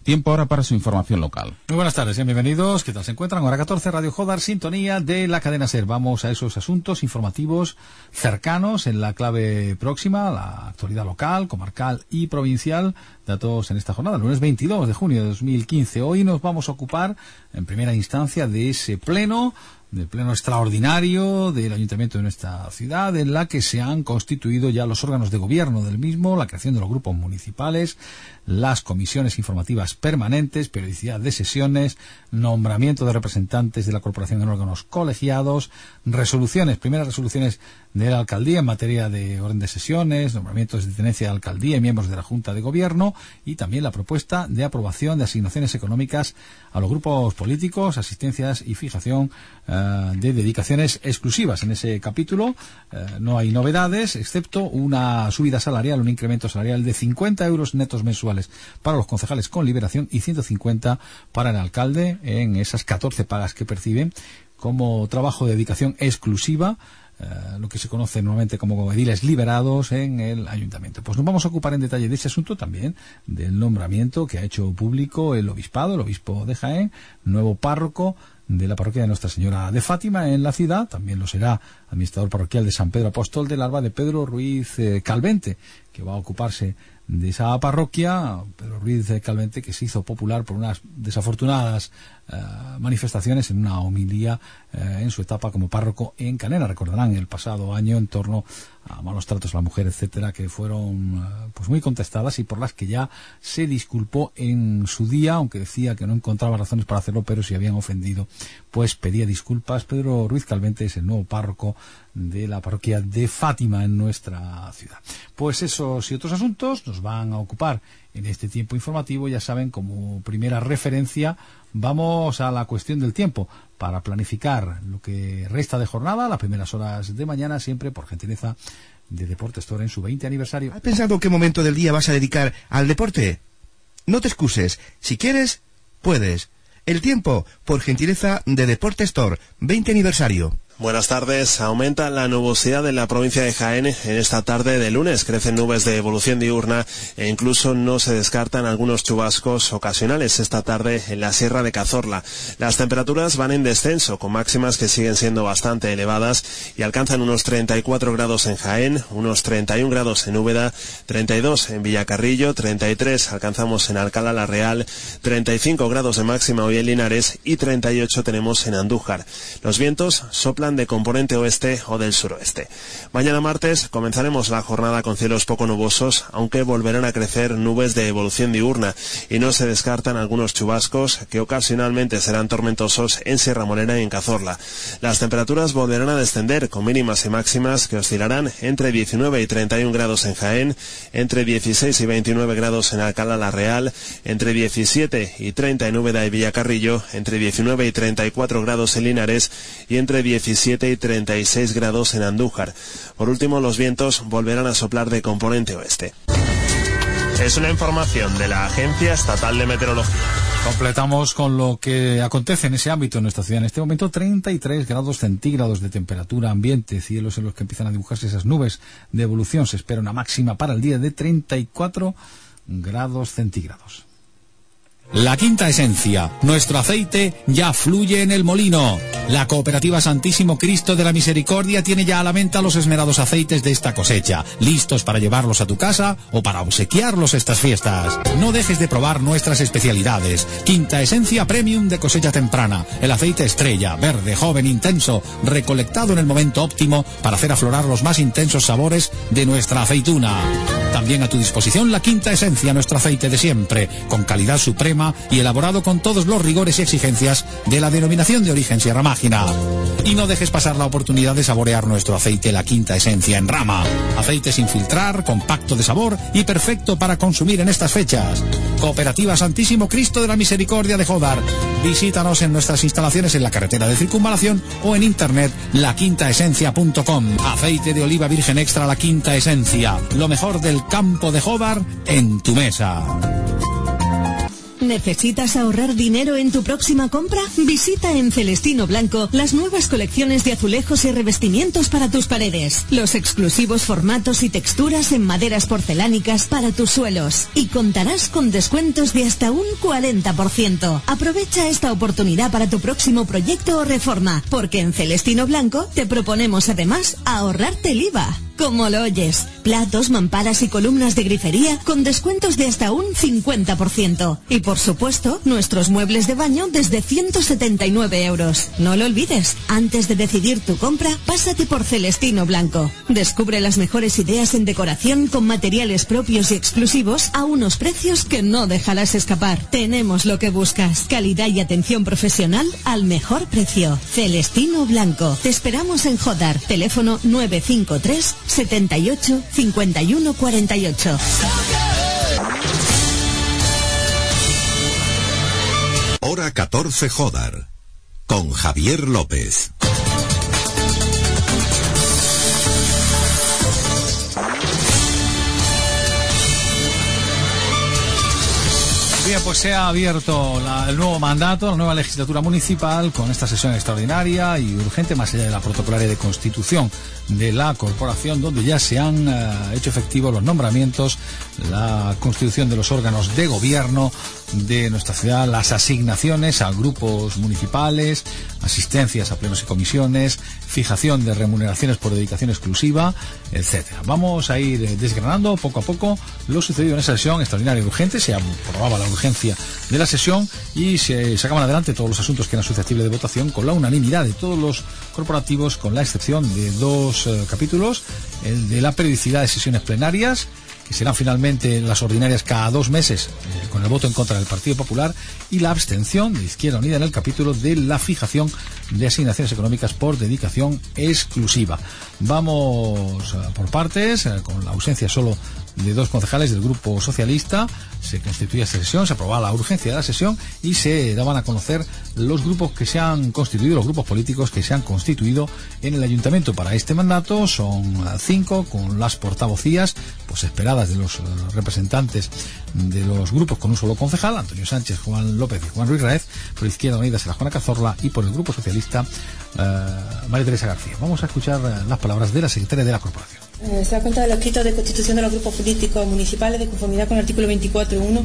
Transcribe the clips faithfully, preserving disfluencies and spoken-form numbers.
Tiempo ahora para su información local. Muy buenas tardes, bienvenidos. ¿Qué tal se encuentran? Hora catorce, Radio Jodar, sintonía de la cadena SER. Vamos a esos asuntos informativos cercanos en la clave próxima, la actualidad local, comarcal y provincial. Datos en esta jornada, el lunes veintidós de junio de dos mil quince. Hoy nos vamos a ocupar en primera instancia de ese pleno, del pleno extraordinario del Ayuntamiento de nuestra ciudad, en la que se han constituido ya los órganos de gobierno del mismo, la creación de los grupos municipales, las comisiones informativas permanentes, periodicidad de sesiones, nombramiento de representantes de la corporación en órganos colegiados, resoluciones, primeras resoluciones de la alcaldía en materia de orden de sesiones, nombramientos de tenencia de alcaldía y miembros de la Junta de Gobierno, y también la propuesta de aprobación de asignaciones económicas a los grupos políticos, asistencias y fijación uh, de dedicaciones exclusivas. En ese capítulo uh, no hay novedades, excepto una subida salarial, un incremento salarial de cincuenta euros netos mensuales para los concejales con liberación y ciento cincuenta para el alcalde en esas catorce pagas que perciben como trabajo de dedicación exclusiva, Uh, lo que se conoce normalmente como ediles liberados en el ayuntamiento. Pues nos vamos a ocupar en detalle de ese asunto, también del nombramiento que ha hecho público el obispado, el obispo de Jaén, nuevo párroco de la parroquia de Nuestra Señora de Fátima en la ciudad. También lo será administrador parroquial de San Pedro Apóstol del Alba, de Pedro Ruiz eh, Calvente, que va a ocuparse de esa parroquia. Pedro Ruiz Calvente, que se hizo popular por unas desafortunadas uh, manifestaciones en una homilía uh, en su etapa como párroco en Canena. Recordarán el pasado año en torno a malos tratos a la mujer, etcétera, que fueron uh, pues muy contestadas y por las que ya se disculpó en su día, aunque decía que no encontraba razones para hacerlo, pero si habían ofendido, pues pedía disculpas. Pedro Ruiz Calvente es el nuevo párroco de la parroquia de Fátima en nuestra ciudad. Pues esos y otros asuntos nos van a ocupar en este tiempo informativo. Ya saben, como primera referencia vamos a la cuestión del tiempo para planificar lo que resta de jornada, las primeras horas de mañana, siempre por gentileza de Deportes Store en su veinte aniversario. ¿Has pensado qué momento del día vas a dedicar al deporte? No te excuses, si quieres, puedes. El tiempo, por gentileza de Deportes Store, veinte aniversario. Buenas tardes. Aumenta la nubosidad en la provincia de Jaén en esta tarde de lunes. Crecen nubes de evolución diurna e incluso no se descartan algunos chubascos ocasionales esta tarde en la Sierra de Cazorla. Las temperaturas van en descenso, con máximas que siguen siendo bastante elevadas y alcanzan unos treinta y cuatro grados en Jaén, unos treinta y un grados en Úbeda, treinta y dos en Villacarrillo, treinta y tres alcanzamos en Alcalá la Real, treinta y cinco grados de máxima hoy en Linares y treinta y ocho tenemos en Andújar. Los vientos soplan de componente oeste o del suroeste. Mañana martes comenzaremos la jornada con cielos poco nubosos, aunque volverán a crecer nubes de evolución diurna y no se descartan algunos chubascos que ocasionalmente serán tormentosos en Sierra Morena y en Cazorla. Las temperaturas volverán a descender con mínimas y máximas que oscilarán entre diecinueve y treinta y un grados en Jaén, entre dieciséis y veintinueve grados en Alcalá la Real, entre diecisiete y treinta en Úbeda y Villacarrillo, entre diecinueve y treinta y cuatro grados en Linares y entre diecisiete y treinta y seis grados en Andújar. Por último, los vientos volverán a soplar de componente oeste. Es una información de la Agencia Estatal de Meteorología. Completamos con lo que acontece en ese ámbito en nuestra ciudad. En este momento, treinta y tres grados centígrados de temperatura ambiente, cielos en los que empiezan a dibujarse esas nubes de evolución. Se espera una máxima para el día de treinta y cuatro grados centígrados. La Quinta Esencia, nuestro aceite ya fluye en el molino. La Cooperativa Santísimo Cristo de la Misericordia tiene ya a la venta los esmerados aceites de esta cosecha, listos para llevarlos a tu casa o para obsequiarlos estas fiestas. No dejes de probar nuestras especialidades. Quinta Esencia Premium de cosecha temprana, el aceite estrella, verde, joven, intenso, recolectado en el momento óptimo para hacer aflorar los más intensos sabores de nuestra aceituna. También a tu disposición la Quinta Esencia, nuestro aceite de siempre, con calidad suprema y elaborado con todos los rigores y exigencias de la denominación de origen Sierra Mágina. Y no dejes pasar la oportunidad de saborear nuestro aceite La Quinta Esencia en rama. Aceite sin filtrar, compacto de sabor y perfecto para consumir en estas fechas. Cooperativa Santísimo Cristo de la Misericordia de Jodar. Visítanos en nuestras instalaciones en la carretera de Circunvalación o en internet la quinta esencia punto com. Aceite de oliva virgen extra La Quinta Esencia. Lo mejor del campo de Jodar en tu mesa. ¿Necesitas ahorrar dinero en tu próxima compra? Visita en Celestino Blanco las nuevas colecciones de azulejos y revestimientos para tus paredes, los exclusivos formatos y texturas en maderas porcelánicas para tus suelos, y contarás con descuentos de hasta un cuarenta por ciento. Aprovecha esta oportunidad para tu próximo proyecto o reforma, porque en Celestino Blanco te proponemos además ahorrarte el I V A. Como lo oyes, platos, mamparas y columnas de grifería con descuentos de hasta un cincuenta por ciento. Y por supuesto, nuestros muebles de baño desde ciento setenta y nueve euros. No lo olvides, antes de decidir tu compra, pásate por Celestino Blanco. Descubre las mejores ideas en decoración con materiales propios y exclusivos a unos precios que no dejarás escapar. Tenemos lo que buscas, calidad y atención profesional al mejor precio. Celestino Blanco. Te esperamos en Jodar, teléfono nueve cinco tres, setenta y ocho, cincuenta y uno cuarenta y ocho. Hora catorce Jodar, con Javier López. Bien, pues se ha abierto la, el nuevo mandato, la nueva legislatura municipal, con esta sesión extraordinaria y urgente, más allá de la protocolaria de constitución de la corporación, donde ya se han eh, hecho efectivos los nombramientos, la constitución de los órganos de gobierno de nuestra ciudad, las asignaciones a grupos municipales, asistencias a plenos y comisiones, fijación de remuneraciones por dedicación exclusiva, etcétera. Vamos a ir desgranando poco a poco lo sucedido en esa sesión extraordinaria y urgente. Se aprobaba la urgencia de la sesión y se sacaban adelante todos los asuntos que eran susceptibles de votación con la unanimidad de todos los corporativos, con la excepción de dos eh, capítulos, el de la periodicidad de sesiones plenarias, que serán finalmente las ordinarias cada dos meses, eh, con el voto en contra del Partido Popular, y la abstención de Izquierda Unida en el capítulo de la fijación de asignaciones económicas por dedicación exclusiva. Vamos eh, por partes, eh, con la ausencia solo de dos concejales del Grupo Socialista. Se constituía esta sesión, se aprobaba la urgencia de la sesión y se daban a conocer los grupos que se han constituido, los grupos políticos que se han constituido en el Ayuntamiento para este mandato. Son cinco, con las portavocías pues esperadas de los uh, representantes de los grupos con un solo concejal, Antonio Sánchez, Juan López y Juan Ruiz Raez. Por Izquierda Unida será Juana Cazorla, y por el Grupo Socialista uh, María Teresa García. Vamos a escuchar uh, las palabras de la secretaria de la corporación. Eh, se da cuenta de los escritos de constitución de los grupos políticos municipales de conformidad con el artículo veinticuatro punto uno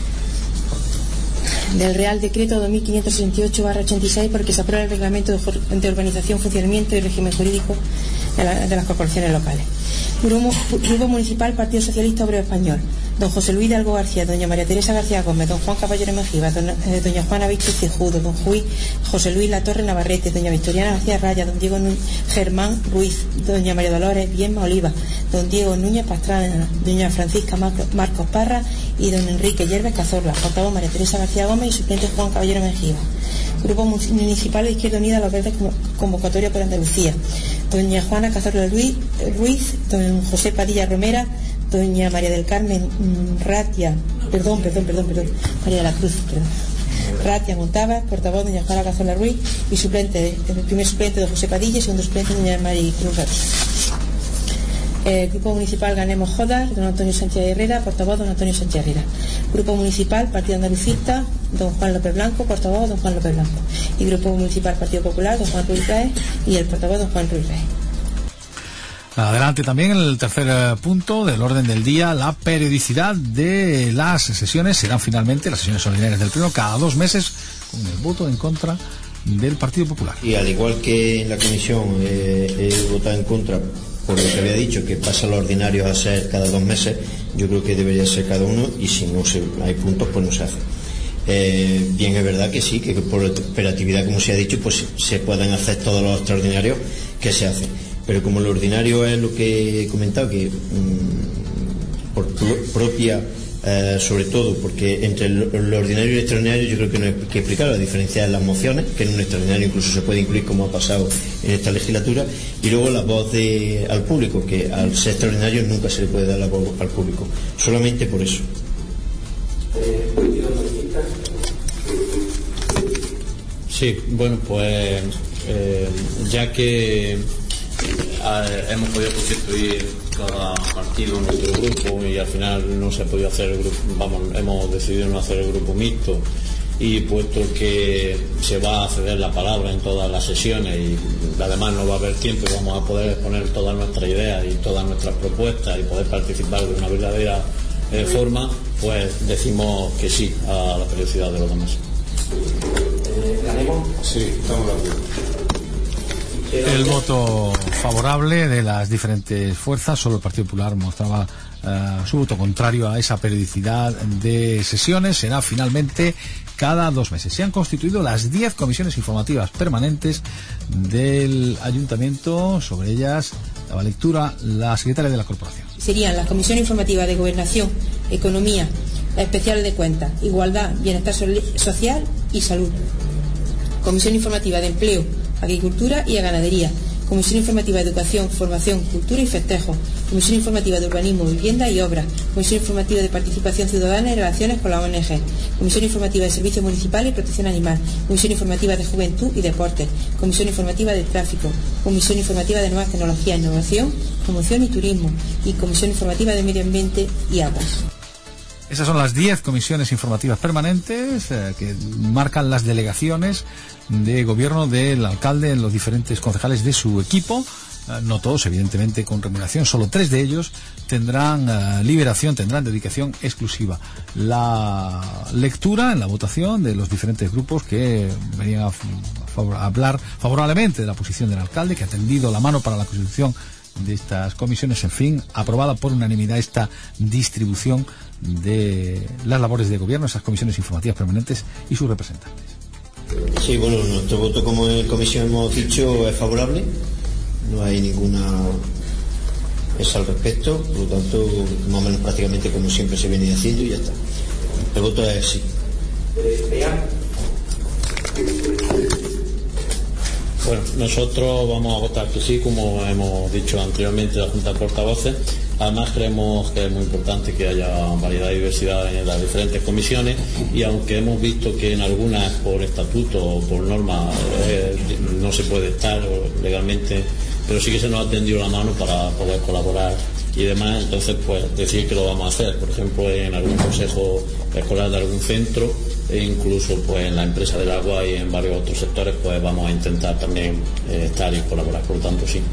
del Real Decreto dos mil quinientos sesenta y ocho barra ochenta y seis, porque se aprueba el reglamento de, de organización, funcionamiento y régimen jurídico de, la, de las corporaciones locales. Grupo, Grupo Municipal Partido Socialista Obrero Español: don José Luis de Algo García, doña María Teresa García Gómez, don Juan Caballero Mejiva, don, eh, doña Juana Víctor Cejudo, don Juí, José Luis Latorre Navarrete, doña Victoriana García Raya, don Diego Núñez, Germán Ruiz, doña María Dolores Bienma Oliva, don Diego Núñez Pastrana, doña Francisca Marcos Parra y don Enrique Yerves Cazorla. Portavoz María Teresa García Gómez y suplente Juan Caballero Mejiva. Grupo Municipal de Izquierda Unida Los Verdes, convocatoria por Andalucía: doña Juana Cazorla Ruiz, Ruiz, don José Padilla Romera, doña María del Carmen Ratia, perdón, perdón, perdón, perdón, María de la Cruz, perdón, Ratia Montava. Portavoz doña Juana Cazorla Ruiz y suplente, el primer suplente don José Padilla y segundo suplente doña María Cruz Ratia. Eh, Grupo Municipal Ganemos Jodar, don Antonio Sánchez Herrera. Portavoz don Antonio Sánchez Herrera. Grupo Municipal Partido Andalucista, don Juan López Blanco. Portavoz don Juan López Blanco. Y Grupo Municipal Partido Popular, don Juan Ruiz Raez y el portavoz don Juan Ruiz Raez. Adelante también en el tercer eh, punto del orden del día, la periodicidad de las sesiones. Serán finalmente las sesiones ordinarias del Pleno cada dos meses, con el voto en contra del Partido Popular. Y al igual que en la comisión eh, he votado en contra por lo que había dicho, que pasa los ordinarios a ser cada dos meses, yo creo que debería ser cada uno, y si no se, hay puntos, pues no se hace. Eh, bien, es verdad que sí, que por operatividad, como se ha dicho, pues se pueden hacer todos los extraordinarios que se hacen, pero como lo ordinario es lo que he comentado, que mmm, por pro, propia eh, sobre todo porque entre lo, lo ordinario y lo extraordinario yo creo que no hay que explicar la diferencia en las mociones, que en un extraordinario incluso se puede incluir, como ha pasado en esta legislatura, y luego la voz de, al público, que al ser extraordinario nunca se le puede dar la voz al público, solamente por eso. Sí, bueno, pues eh, ya que eh, hemos podido constituir cada partido en nuestro grupo y al final no se ha podido hacer el grupo, vamos, hemos decidido no hacer el grupo mixto, y puesto que se va a ceder la palabra en todas las sesiones y además no va a haber tiempo y vamos a poder exponer todas nuestras ideas y todas nuestras propuestas y poder participar de una verdadera eh, forma, pues decimos que sí a la periodicidad de los demás. Sí, estamos de acuerdo. El voto favorable de las diferentes fuerzas, solo el Partido Popular mostraba uh, su voto contrario a esa periodicidad de sesiones. Será finalmente cada dos meses. Se han constituido las diez comisiones informativas permanentes del Ayuntamiento. Sobre ellas daba lectura la secretaria de la Corporación. Serían las comisiones informativas de Gobernación, Economía, la especial de Cuentas, Igualdad, Bienestar Social y Salud. Comisión informativa de Empleo, Agricultura y Ganadería. Comisión informativa de Educación, Formación, Cultura y Festejo. Comisión informativa de Urbanismo, Vivienda y Obras. Comisión informativa de Participación Ciudadana y Relaciones con la O N G. Comisión informativa de Servicios Municipales y Protección Animal. Comisión informativa de Juventud y Deportes. Comisión informativa de Tráfico. Comisión informativa de Nuevas Tecnologías, Innovación, Promoción y Turismo. Y Comisión informativa de Medio Ambiente y Aguas. Esas son las diez comisiones informativas permanentes eh, que marcan las delegaciones de gobierno del alcalde en los diferentes concejales de su equipo. Eh, no todos, evidentemente, con remuneración. Solo tres de ellos tendrán eh, liberación, tendrán dedicación exclusiva. La lectura en la votación de los diferentes grupos que venían a, favor, a hablar favorablemente de la posición del alcalde, que ha tendido la mano para la constitución de estas comisiones. En fin, aprobada por unanimidad esta distribución de las labores de gobierno, esas comisiones informativas permanentes y sus representantes. Sí, bueno, nuestro voto como comisión hemos dicho es favorable, no hay ninguna esa al respecto, por lo tanto, más o menos prácticamente como siempre se viene haciendo y ya está. El voto es sí. Bueno, nosotros vamos a votar que sí, como hemos dicho anteriormente la Junta de Portavoces. Además creemos que es muy importante que haya variedad y diversidad en las diferentes comisiones, y aunque hemos visto que en algunas por estatuto o por norma eh, no se puede estar legalmente, pero sí que se nos ha tendido la mano para poder colaborar y demás, entonces pues decir que lo vamos a hacer, por ejemplo en algún consejo escolar de algún centro e incluso pues en la empresa del agua y en varios otros sectores pues vamos a intentar también eh, estar y colaborar, por lo tanto sí.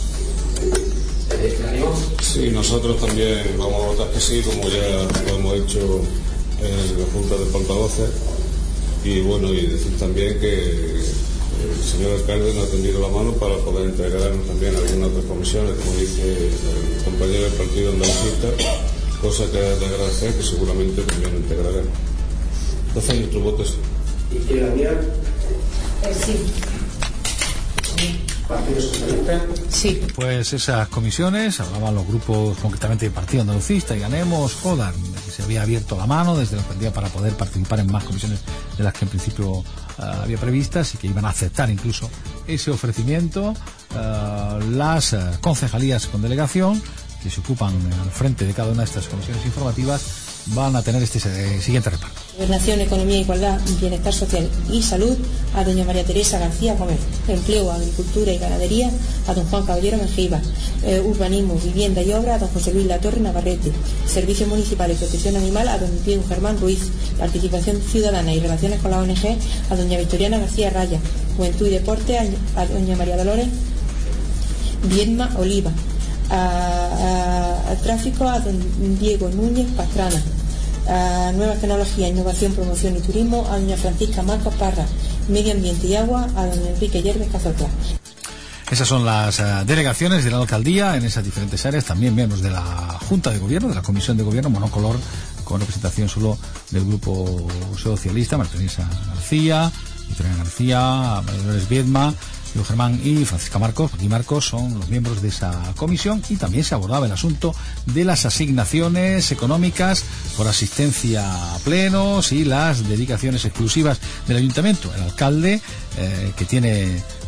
Sí, nosotros también vamos a votar que sí, como ya lo hemos hecho en la Junta de Portavoces, y bueno, y decir también que el señor alcalde nos ha tendido la mano para poder integrarnos también a algunas otras comisiones, como dice el compañero del Partido Andalucista, cosa que es de agradecer, que seguramente también lo integraremos. Entonces nuestro voto es sí. ¿Y quiere la mía? Eh, sí. ¿Partido Socialista? Sí. Pues esas comisiones, hablaban los grupos concretamente del Partido Andalucista y Ganemos, Jodar, que se había abierto la mano desde la alcaldía para poder participar en más comisiones de las que en principio uh, había previstas y que iban a aceptar incluso ese ofrecimiento. Uh, las uh, concejalías con delegación que se ocupan al frente de cada una de estas comisiones informativas van a tener este eh, siguiente reparto. Gobernación, Economía, Igualdad, Bienestar Social y Salud, a doña María Teresa García Gómez. Empleo, Agricultura y Ganadería, a don Juan Caballero Mengíbar. Eh, Urbanismo, Vivienda y Obra, a don José Luis Latorre Navarrete. Servicios Municipales y Protección Animal, a don Diego Germán Ruiz. Participación Ciudadana y Relaciones con la O N G, a doña Victoriana García Raya. Juventud y Deporte, a, a doña María Dolores Viedma Oliva. A, a, a Tráfico, a don Diego Núñez Pastrana. A Nuevas Tecnologías, Innovación, Promoción y Turismo, a doña Francisca Marcos Parra. Medio Ambiente y Agua, a don Enrique Yerves Cazorla. Esas son las uh, delegaciones de la alcaldía en esas diferentes áreas, también miembros de la Junta de Gobierno, de la Comisión de Gobierno, monocolor, con representación solo del Grupo Socialista, María Teresa García, Victoria García, María Dolores Viedma, Diego Germán y Francisca Marcos. Aquí Marcos son los miembros de esa comisión, y también se abordaba el asunto de las asignaciones económicas por asistencia a plenos y las dedicaciones exclusivas del ayuntamiento. El alcalde, eh, que tiene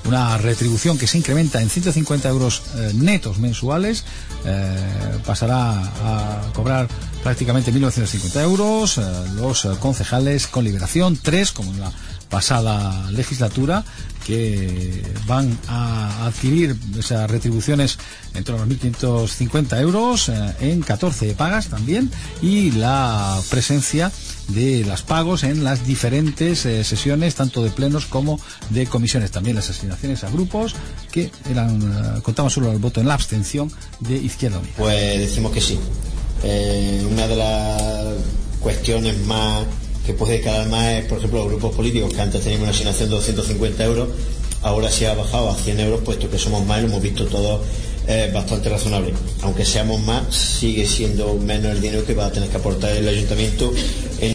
una retribución que se incrementa en ciento cincuenta euros eh, netos mensuales, eh, pasará a cobrar prácticamente mil novecientos cincuenta euros, eh, los eh, concejales con liberación, tres, como en la pasada legislatura, que van a adquirir esas retribuciones en torno a los mil quinientos cincuenta euros eh, en catorce pagas también, y la presencia de las pagos en las diferentes eh, sesiones, tanto de plenos como de comisiones. También las asignaciones a grupos que eran eh, contaban solo el voto en la abstención de Izquierda Unida. Pues decimos que sí. Eh, una de las cuestiones más que puede quedar más es, por ejemplo, los grupos políticos, que antes teníamos una asignación de doscientos cincuenta euros, ahora se ha bajado a cien euros, puesto que somos más y lo hemos visto todos eh, bastante razonable. Aunque seamos más, sigue siendo menos el dinero que va a tener que aportar el ayuntamiento en